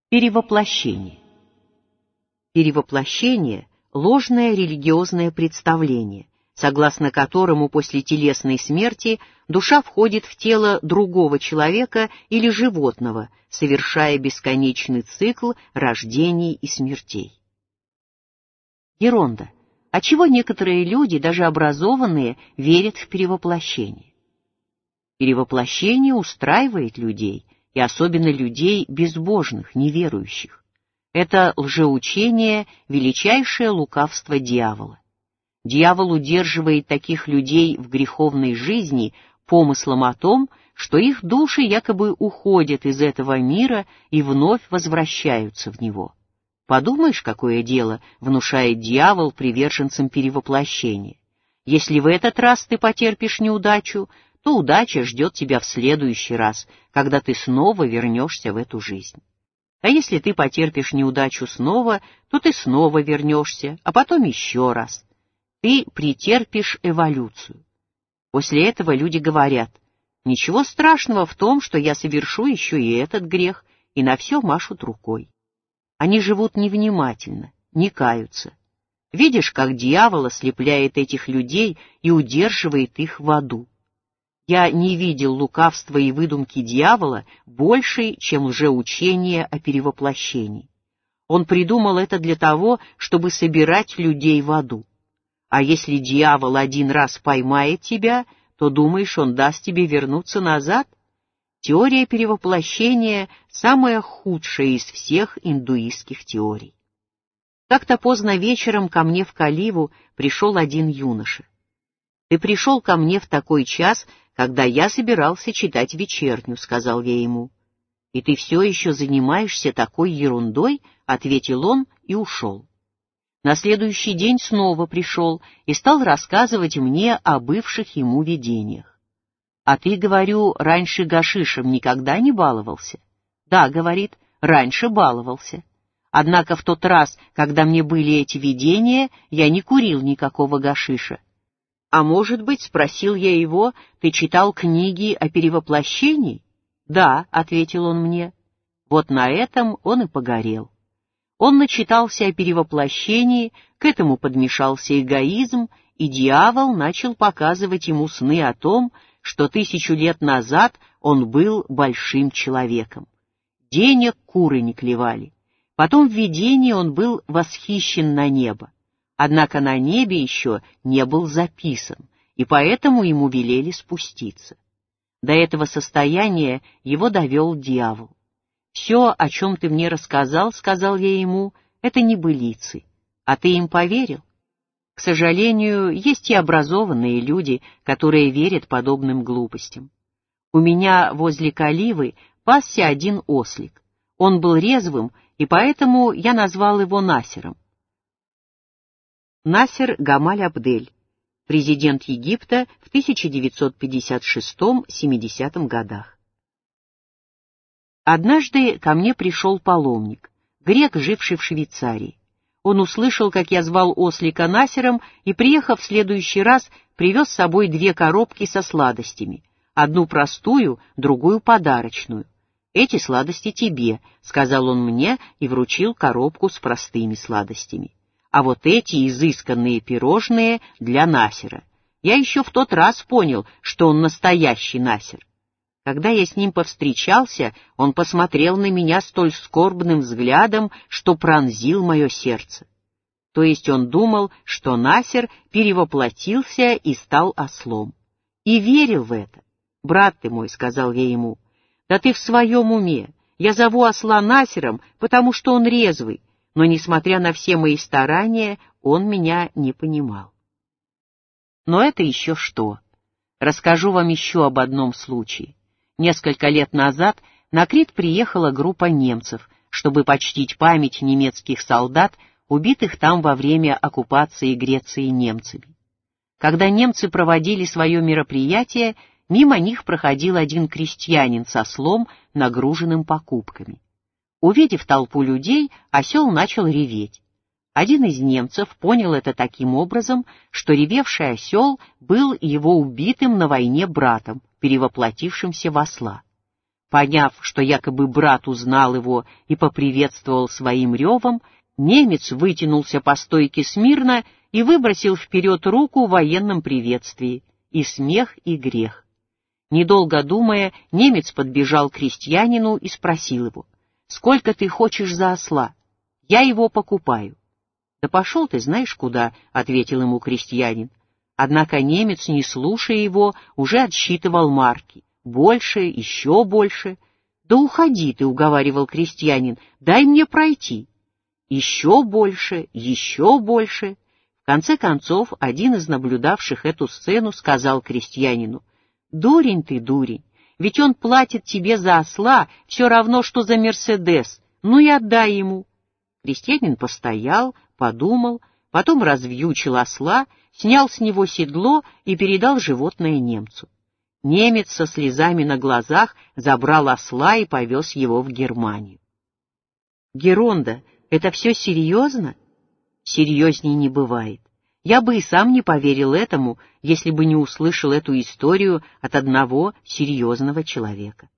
Перевоплощение. Перевоплощение – ложное религиозное представление, согласно которому после телесной смерти душа входит в тело другого человека или животного, совершая бесконечный цикл рождений и смертей. Ерунда. Отчего некоторые люди, даже образованные, верят в перевоплощение? Перевоплощение устраивает людей, и особенно людей безбожных, неверующих. Это лжеучение — величайшее лукавство дьявола. Дьявол удерживает таких людей в греховной жизни помыслом о том, что их души якобы уходят из этого мира и вновь возвращаются в него. Подумаешь, какое дело внушает дьявол приверженцам перевоплощения. Если в этот раз ты потерпишь неудачу, то удача ждет тебя в следующий раз, когда ты снова вернешься в эту жизнь. А если ты потерпишь неудачу снова, то ты снова вернешься, а потом еще раз. Ты претерпишь эволюцию. После этого люди говорят: ничего страшного в том, что я совершу еще и этот грех, и на все машут рукой. Они живут невнимательно, не каются. Видишь, как дьявол ослепляет этих людей и удерживает их в аду. Я не видел лукавства и выдумки дьявола большей, чем лжеучение о перевоплощении. Он придумал это для того, чтобы собирать людей в аду. А если дьявол один раз поймает тебя, то думаешь, он даст тебе вернуться назад? Теория перевоплощения – самая худшая из всех индуистских теорий. Как-то поздно вечером ко мне в Каливу пришел один юноша. «Ты пришел ко мне в такой час, когда я собирался читать вечерню», — сказал я ему. «И ты все еще занимаешься такой ерундой?» — ответил он и ушел. На следующий день снова пришел и стал рассказывать мне о бывших ему видениях. «А ты, говорю, раньше гашишем никогда не баловался?» «Да», — говорит, — «раньше баловался. Однако в тот раз, когда мне были эти видения, я не курил никакого гашиша». «А может быть, — спросил я его, — ты читал книги о перевоплощении?» «Да», — ответил он мне. Вот на этом он и погорел. Он начитался о перевоплощении, к этому подмешался эгоизм, и дьявол начал показывать ему сны о том, что 1000 лет назад он был большим человеком. Денег куры не клевали. Потом в видении он был восхищен на небо. Однако на небе еще не был записан, и поэтому ему велели спуститься. До этого состояния его довел дьявол. «Все, о чем ты мне рассказал, — сказал я ему, — это небылицы. А ты им поверил?» К сожалению, есть и образованные люди, которые верят подобным глупостям. У меня возле Каливы пасся один ослик. Он был резвым, и поэтому я назвал его Насером. Насер Гамаль Абдель, президент Египта в 1956-70 годах. Однажды ко мне пришел паломник, грек, живший в Швейцарии. Он услышал, как я звал ослика Насером, и, приехав в следующий раз, привез с собой 2 коробки со сладостями, одну простую, другую подарочную. «Эти сладости тебе», — сказал он мне и вручил коробку с простыми сладостями. «А вот эти изысканные пирожные для Насера. Я еще в тот раз понял, что он настоящий Насер». Когда я с ним повстречался, он посмотрел на меня столь скорбным взглядом, что пронзил мое сердце. То есть он думал, что Насер перевоплотился и стал ослом. И верил в это. «Брат ты мой, — сказал я ему, — да ты в своем уме. Я зову осла Насером, потому что он резвый, но, несмотря на все мои старания, он меня не понимал». Но это еще что. Расскажу вам еще об одном случае. Несколько лет назад на Крит приехала группа немцев, чтобы почтить память немецких солдат, убитых там во время оккупации Греции немцами. Когда немцы проводили свое мероприятие, мимо них проходил один крестьянин с ослом, нагруженным покупками. Увидев толпу людей, осел начал реветь. Один из немцев понял это таким образом, что ревевший осел был его убитым на войне братом, перевоплотившимся в осла. Поняв, что якобы брат узнал его и поприветствовал своим ревом, немец вытянулся по стойке смирно и выбросил вперед руку в военном приветствии. И смех, и грех. Недолго думая, немец подбежал к крестьянину и спросил его: «Сколько ты хочешь за осла? Я его покупаю». «Да пошел ты знаешь куда», — ответил ему крестьянин. Однако немец, не слушая его, уже отсчитывал марки. Больше, еще больше. «Да уходи ты», — уговаривал крестьянин, — «дай мне пройти». Еще больше, еще больше. В конце концов, один из наблюдавших эту сцену сказал крестьянину: «Дурень ты, дурень, ведь он платит тебе за осла все равно, что за Мерседес, ну и отдай ему». Крестьянин постоял, подумал, потом развьючил осла, снял с него седло и передал животное немцу. Немец со слезами на глазах забрал осла и повез его в Германию. Геронда, это все серьезно? Серьезней не бывает. Я бы и сам не поверил этому, если бы не услышал эту историю от одного серьезного человека.